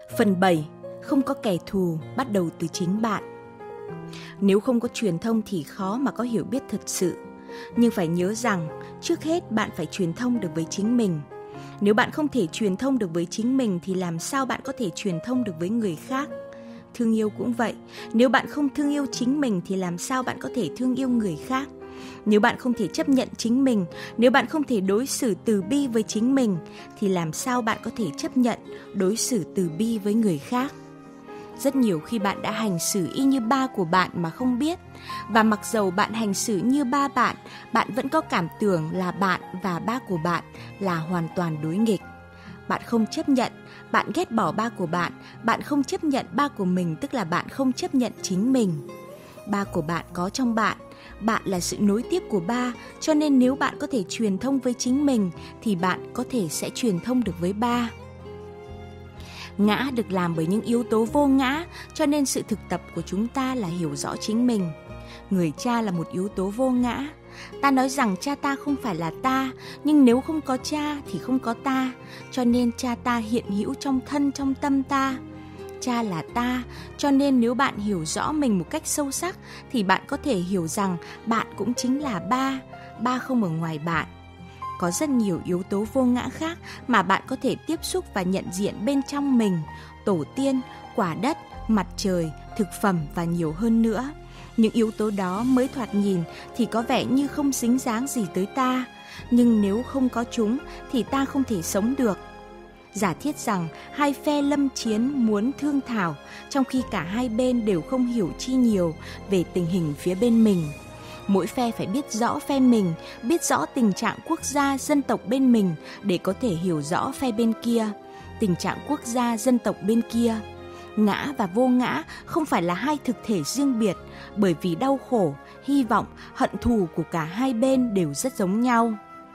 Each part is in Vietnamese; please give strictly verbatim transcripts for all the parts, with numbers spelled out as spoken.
Phần bảy. Không có kẻ thù, bắt đầu từ chính bạn. Nếu không có truyền thông thì khó mà có hiểu biết thật sự. Nhưng phải nhớ rằng, trước hết bạn phải truyền thông được với chính mình. Nếu bạn không thể truyền thông được với chính mình thì làm sao bạn có thể truyền thông được với người khác? Thương yêu cũng vậy, nếu bạn không thương yêu chính mình thì làm sao bạn có thể thương yêu người khác? Nếu bạn không thể chấp nhận chính mình, nếu bạn không thể đối xử từ bi với chính mình thì làm sao bạn có thể chấp nhận đối xử từ bi với người khác? Rất nhiều khi bạn đã hành xử y như ba của bạn mà không biết. Và mặc dầu bạn hành xử như ba bạn, bạn vẫn có cảm tưởng là bạn và ba của bạn là hoàn toàn đối nghịch. Bạn không chấp nhận, bạn ghét bỏ ba của bạn, bạn không chấp nhận ba của mình, tức là bạn không chấp nhận chính mình. Ba của bạn có trong bạn, bạn là sự nối tiếp của ba, cho nên nếu bạn có thể truyền thông với chính mình thì bạn có thể sẽ truyền thông được với ba. Ngã được làm bởi những yếu tố vô ngã, cho nên sự thực tập của chúng ta là hiểu rõ chính mình. Người cha là một yếu tố vô ngã. Ta nói rằng cha ta không phải là ta, nhưng nếu không có cha thì không có ta, cho nên cha ta hiện hữu trong thân, trong tâm ta. Cha là ta, cho nên nếu bạn hiểu rõ mình một cách sâu sắc thì bạn có thể hiểu rằng bạn cũng chính là ba, ba không ở ngoài bạn. Có rất nhiều yếu tố vô ngã khác mà bạn có thể tiếp xúc và nhận diện bên trong mình: tổ tiên, quả đất, mặt trời, thực phẩm và nhiều hơn nữa. Những yếu tố đó mới thoạt nhìn thì có vẻ như không dính dáng gì tới ta, nhưng nếu không có chúng thì ta không thể sống được. Giả thiết rằng hai phe lâm chiến muốn thương thảo, trong khi cả hai bên đều không hiểu chi nhiều về tình hình phía bên mình. Mỗi phe phải biết rõ phe mình, biết rõ tình trạng quốc gia, dân tộc bên mình để có thể hiểu rõ phe bên kia, tình trạng quốc gia, dân tộc bên kia. Ngã và vô ngã không phải là hai thực thể riêng biệt, bởi vì đau khổ, hy vọng, hận thù của cả hai bên đều rất giống nhau.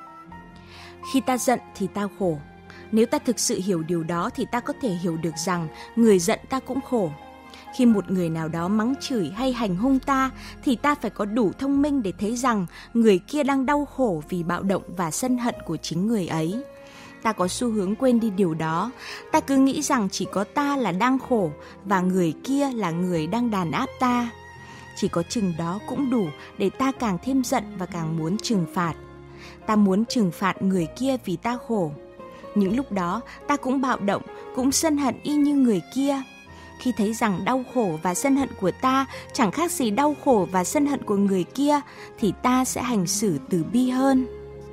Khi ta giận thì ta khổ. Nếu ta thực sự hiểu điều đó thì ta có thể hiểu được rằng người giận ta cũng khổ. Khi một người nào đó mắng chửi hay hành hung ta thì ta phải có đủ thông minh để thấy rằng người kia đang đau khổ vì bạo động và sân hận của chính người ấy. Ta có xu hướng quên đi điều đó. Ta cứ nghĩ rằng chỉ có ta là đang khổ và người kia là người đang đàn áp ta. Chỉ có chừng đó cũng đủ để ta càng thêm giận và càng muốn trừng phạt. Ta muốn trừng phạt người kia vì ta khổ. Những lúc đó ta cũng bạo động, cũng sân hận y như người kia. Khi thấy rằng đau khổ và sân hận của ta chẳng khác gì đau khổ và sân hận của người kia thì ta sẽ hành xử từ bi hơn.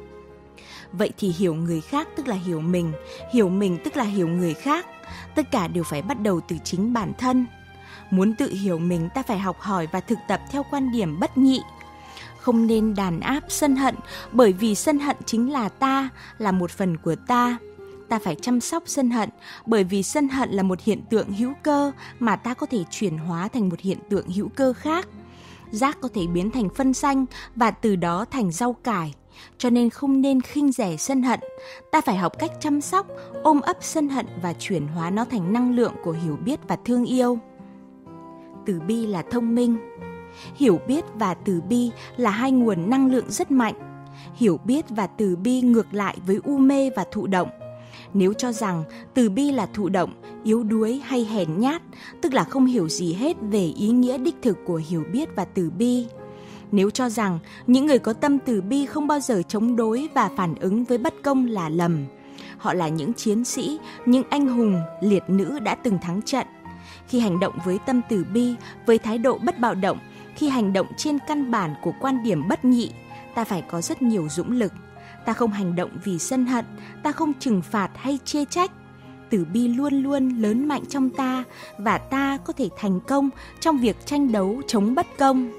Vậy thì hiểu người khác tức là hiểu mình, hiểu mình tức là hiểu người khác. Tất cả đều phải bắt đầu từ chính bản thân. Muốn tự hiểu mình, ta phải học hỏi và thực tập theo quan điểm bất nhị. Không nên đàn áp sân hận, bởi vì sân hận chính là ta, là một phần của ta. Ta phải chăm sóc sân hận, bởi vì sân hận là một hiện tượng hữu cơ mà ta có thể chuyển hóa thành một hiện tượng hữu cơ khác. Rác có thể biến thành phân xanh và từ đó thành rau cải. Cho nên không nên khinh rẻ sân hận. Ta phải học cách chăm sóc, ôm ấp sân hận và chuyển hóa nó thành năng lượng của hiểu biết và thương yêu. Từ bi là thông minh. Hiểu biết và từ bi là hai nguồn năng lượng rất mạnh. Hiểu biết và từ bi ngược lại với u mê và thụ động. Nếu cho rằng từ bi là thụ động, yếu đuối hay hèn nhát, tức là không hiểu gì hết về ý nghĩa đích thực của hiểu biết và từ bi. Nếu cho rằng những người có tâm từ bi không bao giờ chống đối và phản ứng với bất công là lầm. Họ là những chiến sĩ, những anh hùng, liệt nữ đã từng thắng trận. Khi hành động với tâm từ bi, với thái độ bất bạo động, khi hành động trên căn bản của quan điểm bất nhị, ta phải có rất nhiều dũng lực. Ta không hành động vì sân hận, ta không trừng phạt hay chê trách. Từ bi luôn luôn lớn mạnh trong ta và ta có thể thành công trong việc tranh đấu chống bất công.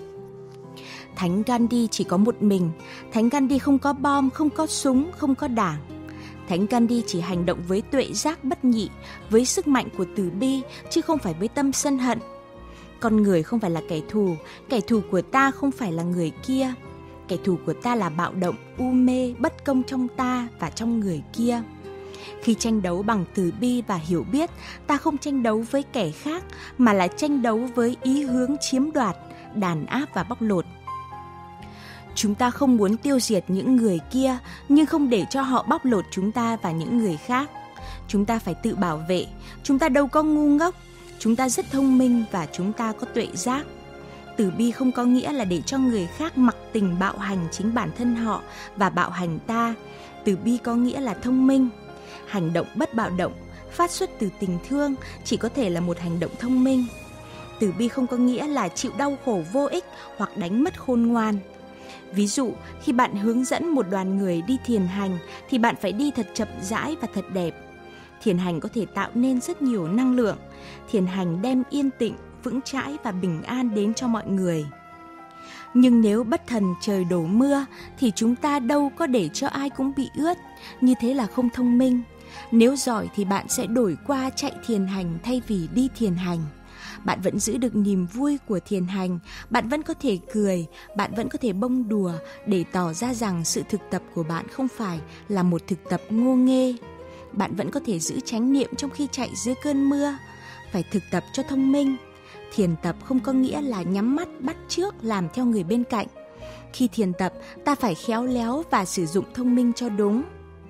Thánh Gandhi chỉ có một mình. Thánh Gandhi không có bom, không có súng, không có đảng. Thánh Gandhi chỉ hành động với tuệ giác bất nhị, với sức mạnh của từ bi, chứ không phải với tâm sân hận. Con người không phải là kẻ thù, kẻ thù của ta không phải là người kia. Kẻ thù của ta là bạo động, u mê, bất công trong ta và trong người kia. Khi tranh đấu bằng từ bi và hiểu biết, ta không tranh đấu với kẻ khác, mà là tranh đấu với ý hướng chiếm đoạt, đàn áp và bóc lột. Chúng ta không muốn tiêu diệt những người kia, nhưng không để cho họ bóc lột chúng ta và những người khác. Chúng ta phải tự bảo vệ, chúng ta đâu có ngu ngốc, chúng ta rất thông minh và chúng ta có tuệ giác. Từ bi không có nghĩa là để cho người khác mặc tình bạo hành chính bản thân họ và bạo hành ta. Từ bi có nghĩa là thông minh. Hành động bất bạo động, phát xuất từ tình thương chỉ có thể là một hành động thông minh. Từ bi không có nghĩa là chịu đau khổ vô ích hoặc đánh mất khôn ngoan. Ví dụ, khi bạn hướng dẫn một đoàn người đi thiền hành thì bạn phải đi thật chậm rãi và thật đẹp. Thiền hành có thể tạo nên rất nhiều năng lượng. Thiền hành đem yên tĩnh, vững chãi và bình an đến cho mọi người. Nhưng nếu bất thần trời đổ mưa thì chúng ta đâu có để cho ai cũng bị ướt, như thế là không thông minh. Nếu giỏi thì bạn sẽ đổi qua chạy thiền hành thay vì đi thiền hành. Bạn vẫn giữ được niềm vui của thiền hành, bạn vẫn có thể cười, bạn vẫn có thể bông đùa để tỏ ra rằng sự thực tập của bạn không phải là một thực tập ngô nghê. Bạn vẫn có thể giữ chánh niệm trong khi chạy dưới cơn mưa. Phải thực tập cho thông minh. Thiền tập không có nghĩa là nhắm mắt bắt chước làm theo người bên cạnh. Khi thiền tập, ta phải khéo léo và sử dụng thông minh cho đúng.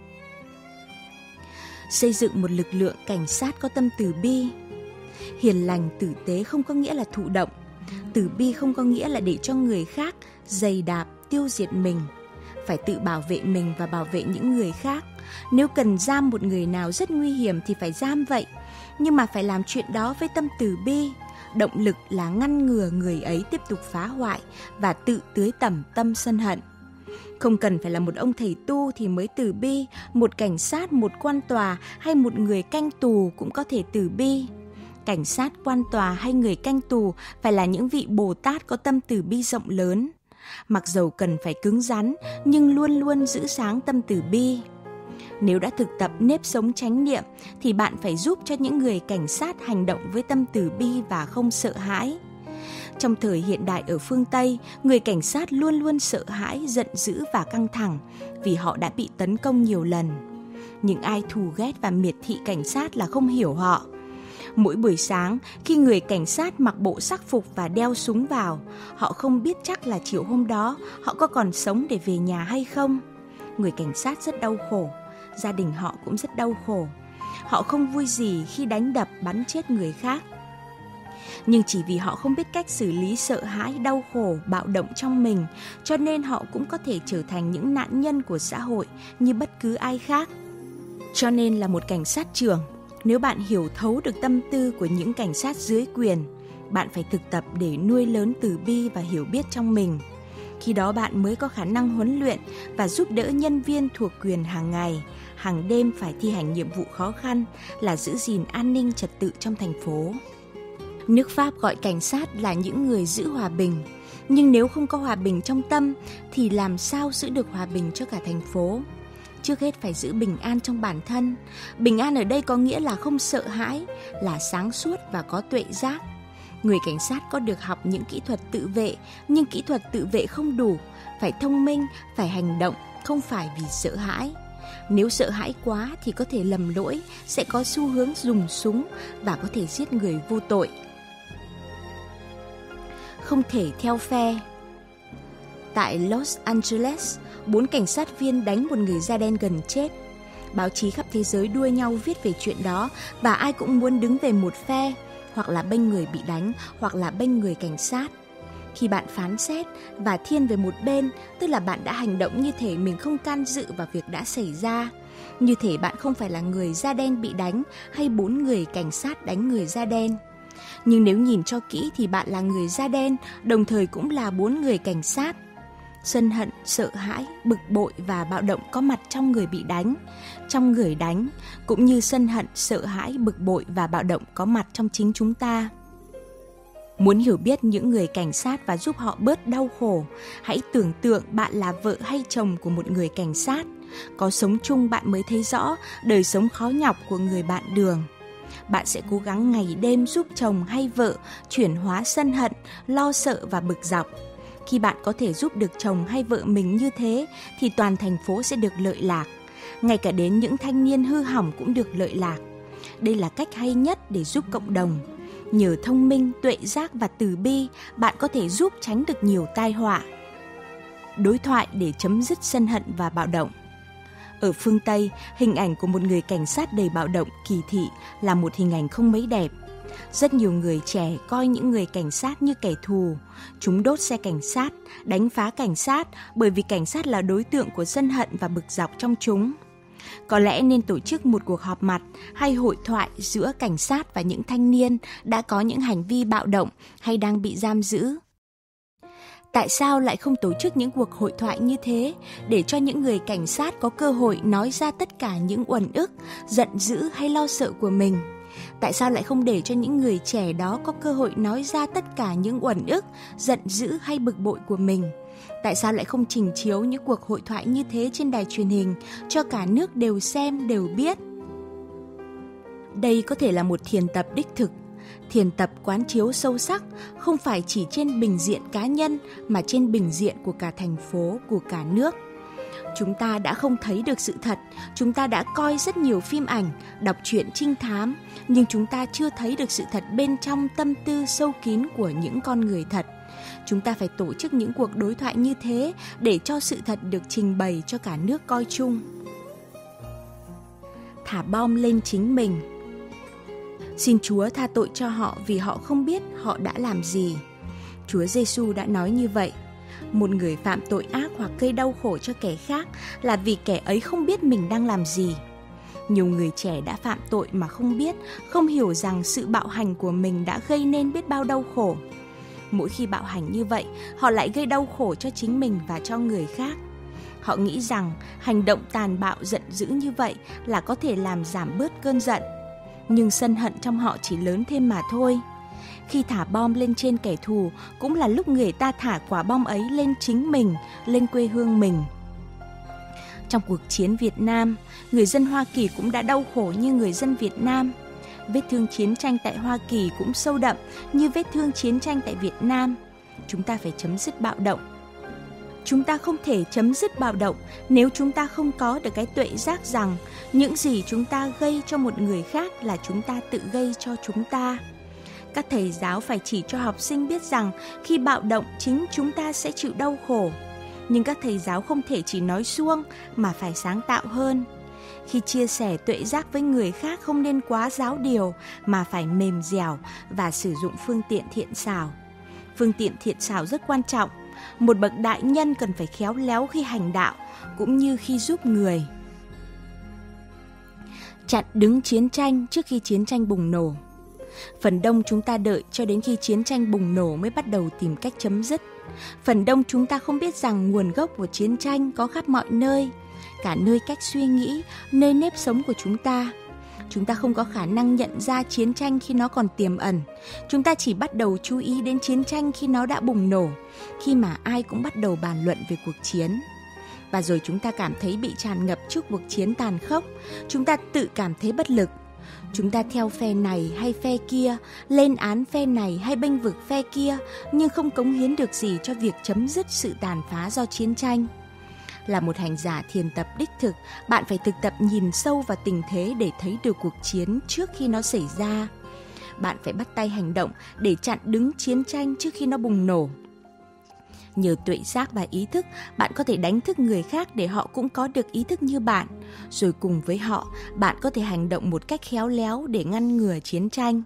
Xây dựng một lực lượng cảnh sát có tâm từ bi. Hiền lành tử tế không có nghĩa là thụ động. Từ bi không có nghĩa là để cho người khác giày đạp, tiêu diệt mình. Phải tự bảo vệ mình và bảo vệ những người khác. Nếu cần giam một người nào rất nguy hiểm thì phải giam vậy, nhưng mà phải làm chuyện đó với tâm từ bi. Động lực là ngăn ngừa người ấy tiếp tục phá hoại và tự tưới tẩm tâm sân hận. Không cần phải là một ông thầy tu thì mới từ bi, một cảnh sát, một quan tòa hay một người canh tù cũng có thể từ bi. Cảnh sát, quan tòa hay người canh tù phải là những vị Bồ Tát có tâm từ bi rộng lớn. Mặc dầu cần phải cứng rắn, nhưng luôn luôn giữ sáng tâm từ bi. Nếu đã thực tập nếp sống chánh niệm, thì bạn phải giúp cho những người cảnh sát hành động với tâm từ bi và không sợ hãi. Trong thời hiện đại ở phương Tây, người cảnh sát luôn luôn sợ hãi, giận dữ và căng thẳng vì họ đã bị tấn công nhiều lần. Những ai thù ghét và miệt thị cảnh sát là không hiểu họ. Mỗi buổi sáng, khi người cảnh sát mặc bộ sắc phục và đeo súng vào, họ không biết chắc là chiều hôm đó họ có còn sống để về nhà hay không. Người cảnh sát rất đau khổ, gia đình họ cũng rất đau khổ. Họ không vui gì khi đánh đập, bắn chết người khác. Nhưng chỉ vì họ không biết cách xử lý sợ hãi, đau khổ, bạo động trong mình, cho nên họ cũng có thể trở thành những nạn nhân của xã hội như bất cứ ai khác. Cho nên là một cảnh sát trưởng, nếu bạn hiểu thấu được tâm tư của những cảnh sát dưới quyền, bạn phải thực tập để nuôi lớn từ bi và hiểu biết trong mình. Khi đó bạn mới có khả năng huấn luyện và giúp đỡ nhân viên thuộc quyền hàng ngày, hàng đêm phải thi hành nhiệm vụ khó khăn là giữ gìn an ninh trật tự trong thành phố. Nước Pháp gọi cảnh sát là những người giữ hòa bình, nhưng nếu không có hòa bình trong tâm thì làm sao giữ được hòa bình cho cả thành phố? Trước hết phải giữ bình an trong bản thân. Bình an ở đây có nghĩa là không sợ hãi, là sáng suốt và có tuệ giác. Người cảnh sát có được học những kỹ thuật tự vệ, nhưng kỹ thuật tự vệ không đủ, phải thông minh, phải hành động, không phải vì sợ hãi. Nếu sợ hãi quá thì có thể lầm lỗi, sẽ có xu hướng dùng súng và có thể giết người vô tội. Không thể theo phe. Tại Los Angeles, bốn cảnh sát viên đánh một người da đen gần chết. Báo chí khắp thế giới đua nhau viết về chuyện đó và ai cũng muốn đứng về một phe, hoặc là bênh người bị đánh, hoặc là bênh người cảnh sát. Khi bạn phán xét và thiên về một bên, tức là bạn đã hành động như thể mình không can dự vào việc đã xảy ra. Như thể bạn không phải là người da đen bị đánh hay bốn người cảnh sát đánh người da đen. Nhưng nếu nhìn cho kỹ thì bạn là người da đen, đồng thời cũng là bốn người cảnh sát. Sân hận, sợ hãi, bực bội và bạo động có mặt trong người bị đánh, trong người đánh, cũng như sân hận, sợ hãi, bực bội và bạo động có mặt trong chính chúng ta. Muốn hiểu biết những người cảnh sát và giúp họ bớt đau khổ, hãy tưởng tượng bạn là vợ hay chồng của một người cảnh sát. Có sống chung bạn mới thấy rõ đời sống khó nhọc của người bạn đường. Bạn sẽ cố gắng ngày đêm giúp chồng hay vợ chuyển hóa sân hận, lo sợ và bực dọc. Khi bạn có thể giúp được chồng hay vợ mình như thế thì toàn thành phố sẽ được lợi lạc. Ngay cả đến những thanh niên hư hỏng cũng được lợi lạc. Đây là cách hay nhất để giúp cộng đồng. Nhờ thông minh, tuệ giác và từ bi, bạn có thể giúp tránh được nhiều tai họa. Đối thoại để chấm dứt sân hận và bạo động. Ở phương Tây, hình ảnh của một người cảnh sát đầy bạo động, kỳ thị là một hình ảnh không mấy đẹp. Rất nhiều người trẻ coi những người cảnh sát như kẻ thù. Chúng đốt xe cảnh sát, đánh phá cảnh sát bởi vì cảnh sát là đối tượng của sân hận và bực dọc trong chúng. Có lẽ nên tổ chức một cuộc họp mặt hay hội thoại giữa cảnh sát và những thanh niên đã có những hành vi bạo động hay đang bị giam giữ. Tại sao lại không tổ chức những cuộc hội thoại như thế để cho những người cảnh sát có cơ hội nói ra tất cả những uẩn ức, giận dữ hay lo sợ của mình? Tại sao lại không để cho những người trẻ đó có cơ hội nói ra tất cả những uẩn ức, giận dữ hay bực bội của mình? Tại sao lại không trình chiếu những cuộc hội thoại như thế trên đài truyền hình cho cả nước đều xem, đều biết? Đây có thể là một thiền tập đích thực. Thiền tập quán chiếu sâu sắc không phải chỉ trên bình diện cá nhân mà trên bình diện của cả thành phố, của cả nước. Chúng ta đã không thấy được sự thật, chúng ta đã coi rất nhiều phim ảnh, đọc truyện trinh thám, nhưng chúng ta chưa thấy được sự thật bên trong tâm tư sâu kín của những con người thật. Chúng ta phải tổ chức những cuộc đối thoại như thế để cho sự thật được trình bày cho cả nước coi chung. Thả bom lên chính mình. Xin Chúa tha tội cho họ vì họ không biết họ đã làm gì. Chúa Giêsu đã nói như vậy. Một người phạm tội ác hoặc gây đau khổ cho kẻ khác là vì kẻ ấy không biết mình đang làm gì. Nhiều người trẻ đã phạm tội mà không biết, không hiểu rằng sự bạo hành của mình đã gây nên biết bao đau khổ. Mỗi khi bạo hành như vậy, họ lại gây đau khổ cho chính mình và cho người khác. Họ nghĩ rằng hành động tàn bạo giận dữ như vậy là có thể làm giảm bớt cơn giận. Nhưng sân hận trong họ chỉ lớn thêm mà thôi. Khi thả bom lên trên kẻ thù cũng là lúc người ta thả quả bom ấy lên chính mình, lên quê hương mình. Trong cuộc chiến Việt Nam, người dân Hoa Kỳ cũng đã đau khổ như người dân Việt Nam. Vết thương chiến tranh tại Hoa Kỳ cũng sâu đậm như vết thương chiến tranh tại Việt Nam. Chúng ta phải chấm dứt bạo động. Chúng ta không thể chấm dứt bạo động nếu chúng ta không có được cái tuệ giác rằng những gì chúng ta gây cho một người khác là chúng ta tự gây cho chúng ta. Các thầy giáo phải chỉ cho học sinh biết rằng khi bạo động chính chúng ta sẽ chịu đau khổ. Nhưng các thầy giáo không thể chỉ nói suông mà phải sáng tạo hơn. Khi chia sẻ tuệ giác với người khác không nên quá giáo điều mà phải mềm dẻo và sử dụng phương tiện thiện xảo. Phương tiện thiện xảo rất quan trọng. Một bậc đại nhân cần phải khéo léo khi hành đạo cũng như khi giúp người. Chặn đứng chiến tranh trước khi chiến tranh bùng nổ. Phần đông chúng ta đợi cho đến khi chiến tranh bùng nổ mới bắt đầu tìm cách chấm dứt. Phần đông chúng ta không biết rằng nguồn gốc của chiến tranh có khắp mọi nơi, cả nơi cách suy nghĩ, nơi nếp sống của chúng ta. Chúng ta không có khả năng nhận ra chiến tranh khi nó còn tiềm ẩn. Chúng ta chỉ bắt đầu chú ý đến chiến tranh khi nó đã bùng nổ, khi mà ai cũng bắt đầu bàn luận về cuộc chiến. Và rồi chúng ta cảm thấy bị tràn ngập trước cuộc chiến tàn khốc. Chúng ta tự cảm thấy bất lực. Chúng ta theo phe này hay phe kia, lên án phe này hay bênh vực phe kia, nhưng không cống hiến được gì cho việc chấm dứt sự tàn phá do chiến tranh. Là một hành giả thiền tập đích thực, bạn phải thực tập nhìn sâu vào tình thế để thấy được cuộc chiến trước khi nó xảy ra. Bạn phải bắt tay hành động để chặn đứng chiến tranh trước khi nó bùng nổ. Nhờ tuệ giác và ý thức, bạn có thể đánh thức người khác để họ cũng có được ý thức như bạn. Rồi cùng với họ, bạn có thể hành động một cách khéo léo để ngăn ngừa chiến tranh.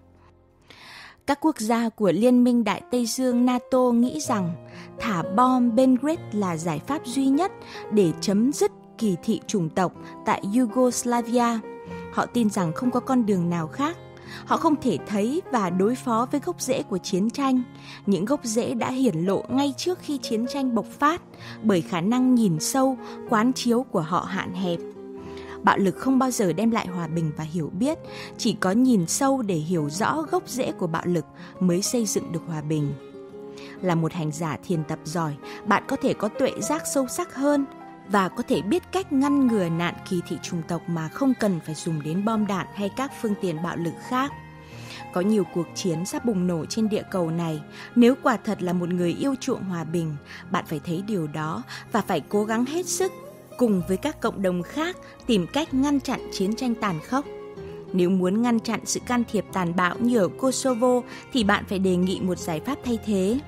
Các quốc gia của Liên minh Đại Tây Dương NATO nghĩ rằng thả bom Belgrade là giải pháp duy nhất để chấm dứt kỳ thị chủng tộc tại Yugoslavia. Họ tin rằng không có con đường nào khác. Họ không thể thấy và đối phó với gốc rễ của chiến tranh. Những gốc rễ đã hiển lộ ngay trước khi chiến tranh bộc phát bởi khả năng nhìn sâu, quán chiếu của họ hạn hẹp. Bạo lực không bao giờ đem lại hòa bình và hiểu biết, chỉ có nhìn sâu để hiểu rõ gốc rễ của bạo lực mới xây dựng được hòa bình. Là một hành giả thiền tập giỏi, bạn có thể có tuệ giác sâu sắc hơn và có thể biết cách ngăn ngừa nạn kỳ thị chủng tộc mà không cần phải dùng đến bom đạn hay các phương tiện bạo lực khác. Có nhiều cuộc chiến sắp bùng nổ trên địa cầu này. Nếu quả thật là một người yêu chuộng hòa bình, bạn phải thấy điều đó và phải cố gắng hết sức cùng với các cộng đồng khác tìm cách ngăn chặn chiến tranh tàn khốc. Nếu muốn ngăn chặn sự can thiệp tàn bạo như ở Kosovo thì bạn phải đề nghị một giải pháp thay thế.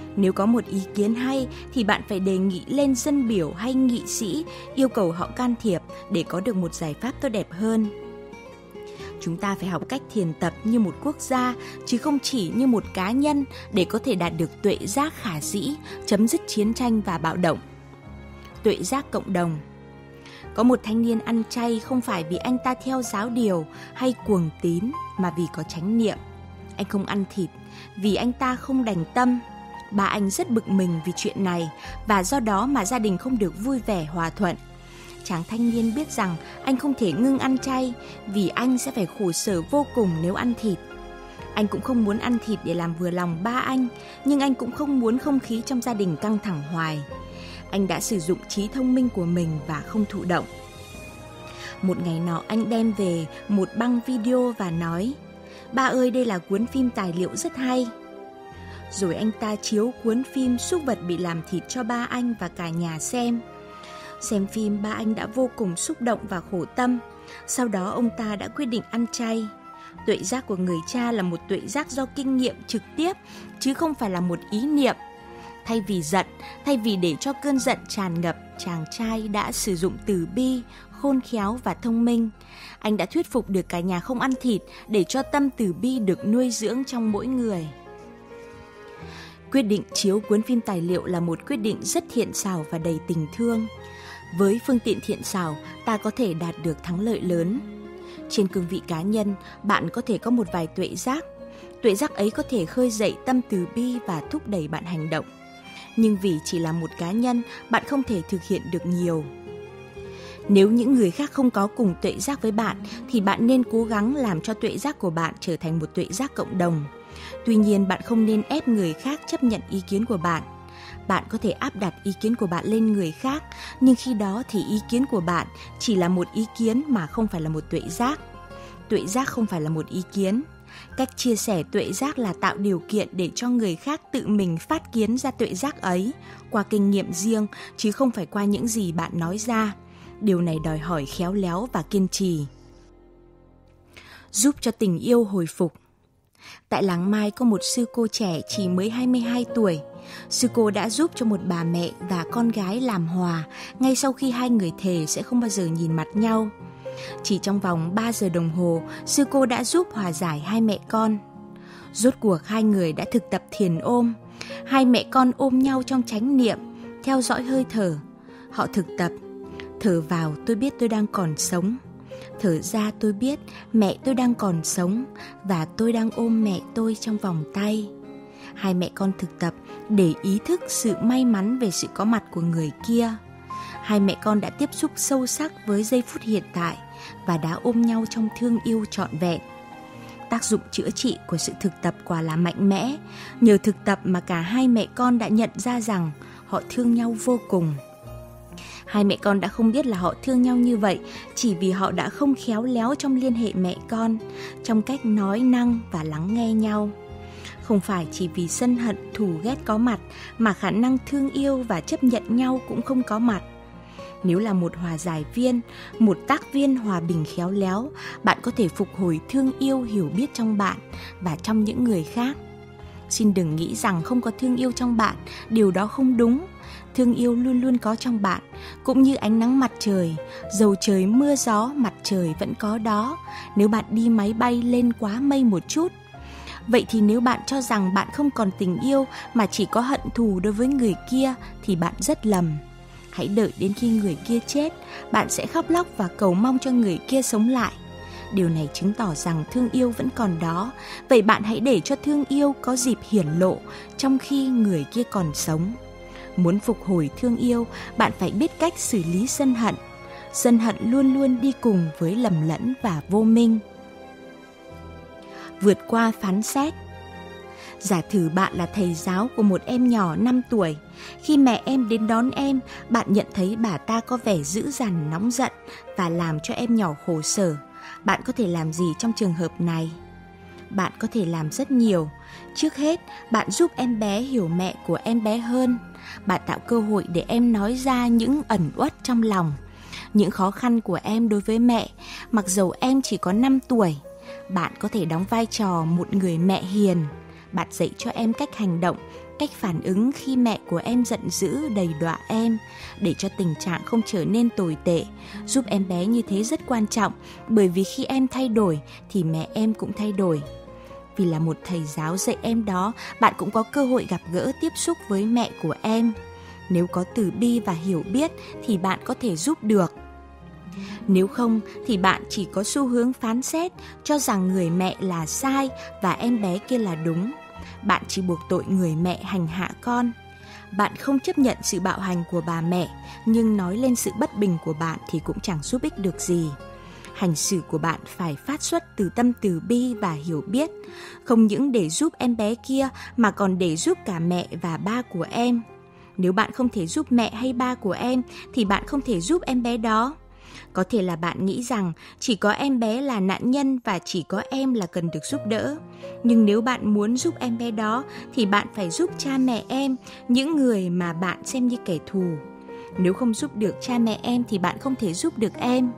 Nếu có một ý kiến hay thì bạn phải đề nghị lên dân biểu hay nghị sĩ, yêu cầu họ can thiệp để có được một giải pháp tốt đẹp hơn. Chúng ta phải học cách thiền tập như một quốc gia, chứ không chỉ như một cá nhân để có thể đạt được tuệ giác khả dĩ, chấm dứt chiến tranh và bạo động. Tuệ giác cộng đồng. Có một thanh niên ăn chay không phải vì anh ta theo giáo điều hay cuồng tín, mà vì có chánh niệm. Anh không ăn thịt vì anh ta không đành tâm. Ba anh rất bực mình vì chuyện này, và do đó mà gia đình không được vui vẻ hòa thuận. Chàng thanh niên biết rằng anh không thể ngưng ăn chay vì anh sẽ phải khổ sở vô cùng nếu ăn thịt. Anh cũng không muốn ăn thịt để làm vừa lòng ba anh, nhưng anh cũng không muốn không khí trong gia đình căng thẳng hoài. Anh đã sử dụng trí thông minh của mình và không thụ động. Một ngày nọ anh đem về một băng video và nói: "Ba ơi, đây là cuốn phim tài liệu rất hay." Rồi anh ta chiếu cuốn phim súc vật bị làm thịt cho ba anh và cả nhà xem. Xem phim, ba anh đã vô cùng xúc động và khổ tâm. Sau đó ông ta đã quyết định ăn chay. Tuệ giác của người cha là một tuệ giác do kinh nghiệm trực tiếp, chứ không phải là một ý niệm. Thay vì giận, thay vì để cho cơn giận tràn ngập, chàng trai đã sử dụng từ bi, khôn khéo và thông minh. Anh đã thuyết phục được cả nhà không ăn thịt để cho tâm từ bi được nuôi dưỡng trong mỗi người. Quyết định chiếu cuốn phim tài liệu là một quyết định rất thiện xảo và đầy tình thương. Với phương tiện thiện xảo, ta có thể đạt được thắng lợi lớn. Trên cương vị cá nhân, bạn có thể có một vài tuệ giác. Tuệ giác ấy có thể khơi dậy tâm từ bi và thúc đẩy bạn hành động. Nhưng vì chỉ là một cá nhân, bạn không thể thực hiện được nhiều. Nếu những người khác không có cùng tuệ giác với bạn, thì bạn nên cố gắng làm cho tuệ giác của bạn trở thành một tuệ giác cộng đồng. Tuy nhiên, bạn không nên ép người khác chấp nhận ý kiến của bạn. Bạn có thể áp đặt ý kiến của bạn lên người khác, nhưng khi đó thì ý kiến của bạn chỉ là một ý kiến mà không phải là một tuệ giác. Tuệ giác không phải là một ý kiến. Cách chia sẻ tuệ giác là tạo điều kiện để cho người khác tự mình phát kiến ra tuệ giác ấy qua kinh nghiệm riêng, chứ không phải qua những gì bạn nói ra. Điều này đòi hỏi khéo léo và kiên trì. Giúp cho tình yêu hồi phục. Tại làng Mai có một sư cô trẻ chỉ mới hai mươi hai tuổi. Sư cô đã giúp cho một bà mẹ và con gái làm hòa ngay sau khi hai người thề sẽ không bao giờ nhìn mặt nhau. Chỉ trong vòng ba giờ đồng hồ, sư cô đã giúp hòa giải hai mẹ con. Rốt cuộc hai người đã thực tập thiền ôm. Hai mẹ con ôm nhau trong chánh niệm, theo dõi hơi thở. Họ thực tập: thở vào tôi biết tôi đang còn sống, thở ra tôi biết mẹ tôi đang còn sống và tôi đang ôm mẹ tôi trong vòng tay. Hai mẹ con thực tập để ý thức sự may mắn về sự có mặt của người kia. Hai mẹ con đã tiếp xúc sâu sắc với giây phút hiện tại và đã ôm nhau trong thương yêu trọn vẹn. Tác dụng chữa trị của sự thực tập quả là mạnh mẽ. Nhờ thực tập mà cả hai mẹ con đã nhận ra rằng họ thương nhau vô cùng. Hai mẹ con đã không biết là họ thương nhau như vậy chỉ vì họ đã không khéo léo trong liên hệ mẹ con, trong cách nói năng và lắng nghe nhau. Không phải chỉ vì sân hận thù ghét có mặt mà khả năng thương yêu và chấp nhận nhau cũng không có mặt. Nếu là một hòa giải viên, một tác viên hòa bình khéo léo, bạn có thể phục hồi thương yêu hiểu biết trong bạn và trong những người khác. Xin đừng nghĩ rằng không có thương yêu trong bạn, điều đó không đúng. Thương yêu luôn luôn có trong bạn, cũng như ánh nắng mặt trời, dầu trời mưa gió, mặt trời vẫn có đó, nếu bạn đi máy bay lên quá mây một chút. Vậy thì nếu bạn cho rằng bạn không còn tình yêu mà chỉ có hận thù đối với người kia thì bạn rất lầm. Hãy đợi đến khi người kia chết, bạn sẽ khóc lóc và cầu mong cho người kia sống lại. Điều này chứng tỏ rằng thương yêu vẫn còn đó. Vậy bạn hãy để cho thương yêu có dịp hiển lộ trong khi người kia còn sống. Muốn phục hồi thương yêu, bạn phải biết cách xử lý sân hận. Sân hận luôn luôn đi cùng với lầm lẫn và vô minh. Vượt qua phán xét. Giả thử bạn là thầy giáo của một em nhỏ năm tuổi. Khi mẹ em đến đón em, bạn nhận thấy bà ta có vẻ dữ dằn, nóng giận và làm cho em nhỏ khổ sở. Bạn có thể làm gì trong trường hợp này? Bạn có thể làm rất nhiều. Trước hết, bạn giúp em bé hiểu mẹ của em bé hơn. Bạn tạo cơ hội để em nói ra những ẩn uất trong lòng, những khó khăn của em đối với mẹ, mặc dầu em chỉ có năm tuổi. Bạn có thể đóng vai trò một người mẹ hiền. Bạn dạy cho em cách hành động cách phản ứng khi mẹ của em giận dữ đầy đọa em, để cho tình trạng không trở nên tồi tệ. Giúp em bé như thế rất quan trọng, bởi vì khi em thay đổi thì mẹ em cũng thay đổi. Vì là một thầy giáo dạy em đó, bạn cũng có cơ hội gặp gỡ tiếp xúc với mẹ của em. Nếu có từ bi và hiểu biết thì bạn có thể giúp được. Nếu không thì bạn chỉ có xu hướng phán xét, cho rằng người mẹ là sai và em bé kia là đúng. Bạn chỉ buộc tội người mẹ hành hạ con. Bạn không chấp nhận sự bạo hành của bà mẹ, nhưng nói lên sự bất bình của bạn thì cũng chẳng giúp ích được gì. Hành xử của bạn phải phát xuất từ tâm từ bi và hiểu biết, không những để giúp em bé kia mà còn để giúp cả mẹ và ba của em. Nếu bạn không thể giúp mẹ hay ba của em thì bạn không thể giúp em bé đó. Có thể là bạn nghĩ rằng chỉ có em bé là nạn nhân và chỉ có em là cần được giúp đỡ. Nhưng nếu bạn muốn giúp em bé đó thì bạn phải giúp cha mẹ em, những người mà bạn xem như kẻ thù. Nếu không giúp được cha mẹ em thì bạn không thể giúp được em.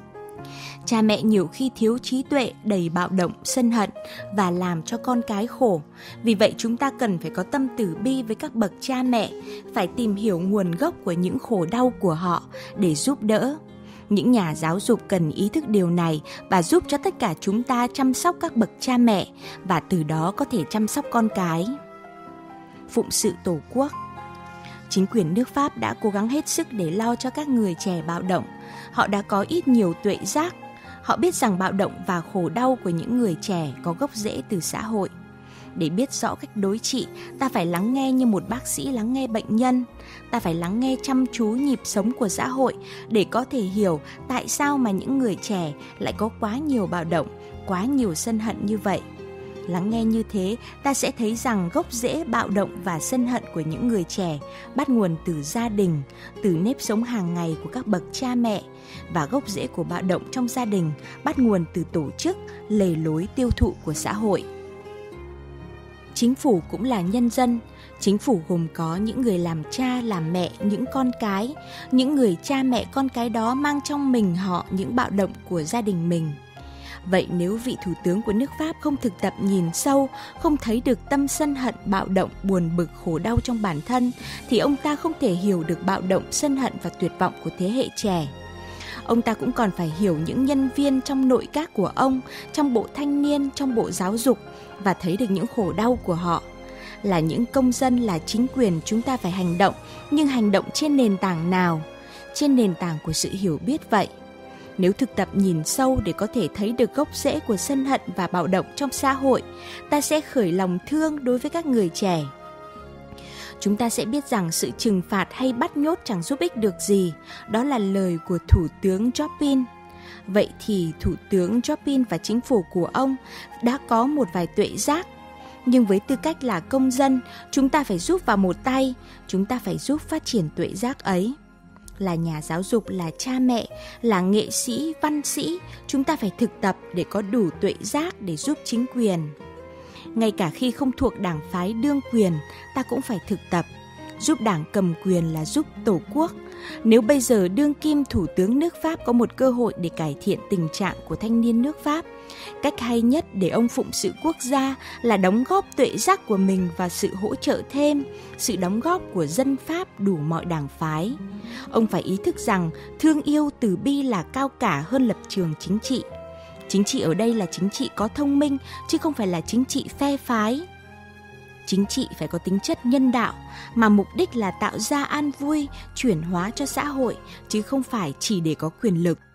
Cha mẹ nhiều khi thiếu trí tuệ, đầy bạo động, sân hận và làm cho con cái khổ. Vì vậy chúng ta cần phải có tâm từ bi với các bậc cha mẹ, phải tìm hiểu nguồn gốc của những khổ đau của họ để giúp đỡ. Những nhà giáo dục cần ý thức điều này và giúp cho tất cả chúng ta chăm sóc các bậc cha mẹ và từ đó có thể chăm sóc con cái. Phụng sự Tổ quốc. Chính quyền nước Pháp đã cố gắng hết sức để lo cho các người trẻ bạo động. Họ đã có ít nhiều tuệ giác. Họ biết rằng bạo động và khổ đau của những người trẻ có gốc rễ từ xã hội. Để biết rõ cách đối trị, ta phải lắng nghe như một bác sĩ lắng nghe bệnh nhân. Ta phải lắng nghe chăm chú nhịp sống của xã hội để có thể hiểu tại sao mà những người trẻ lại có quá nhiều bạo động, quá nhiều sân hận như vậy. Lắng nghe như thế, ta sẽ thấy rằng gốc rễ bạo động và sân hận của những người trẻ bắt nguồn từ gia đình, từ nếp sống hàng ngày của các bậc cha mẹ, và gốc rễ của bạo động trong gia đình bắt nguồn từ tổ chức, lề lối tiêu thụ của xã hội. Chính phủ cũng là nhân dân. Chính phủ gồm có những người làm cha, làm mẹ, những con cái. Những người cha mẹ con cái đó mang trong mình họ những bạo động của gia đình mình. Vậy nếu vị thủ tướng của nước Pháp không thực tập nhìn sâu, không thấy được tâm sân hận, bạo động, buồn bực, khổ đau trong bản thân, thì ông ta không thể hiểu được bạo động, sân hận và tuyệt vọng của thế hệ trẻ. Ông ta cũng còn phải hiểu những nhân viên trong nội các của ông, trong bộ thanh niên, trong bộ giáo dục, và thấy được những khổ đau của họ. Là những công dân, là chính quyền, chúng ta phải hành động, nhưng hành động trên nền tảng nào? Trên nền tảng của sự hiểu biết vậy. Nếu thực tập nhìn sâu để có thể thấy được gốc rễ của sân hận và bạo động trong xã hội, ta sẽ khởi lòng thương đối với các người trẻ. Chúng ta sẽ biết rằng sự trừng phạt hay bắt nhốt chẳng giúp ích được gì. Đó là lời của Thủ tướng Jospin. Vậy thì Thủ tướng Jospin và chính phủ của ông đã có một vài tuệ giác. Nhưng với tư cách là công dân, chúng ta phải giúp vào một tay, chúng ta phải giúp phát triển tuệ giác ấy. Là nhà giáo dục, là cha mẹ, là nghệ sĩ, văn sĩ, chúng ta phải thực tập để có đủ tuệ giác để giúp chính quyền. Ngay cả khi không thuộc đảng phái đương quyền, ta cũng phải thực tập. Giúp đảng cầm quyền là giúp Tổ quốc. Nếu bây giờ đương kim Thủ tướng nước Pháp có một cơ hội để cải thiện tình trạng của thanh niên nước Pháp, cách hay nhất để ông phụng sự quốc gia là đóng góp tuệ giác của mình và sự hỗ trợ thêm, sự đóng góp của dân Pháp đủ mọi đảng phái. Ông phải ý thức rằng thương yêu từ bi là cao cả hơn lập trường chính trị. Chính trị ở đây là chính trị có thông minh, chứ không phải là chính trị phe phái. Chính trị phải có tính chất nhân đạo, mà mục đích là tạo ra an vui, chuyển hóa cho xã hội, chứ không phải chỉ để có quyền lực.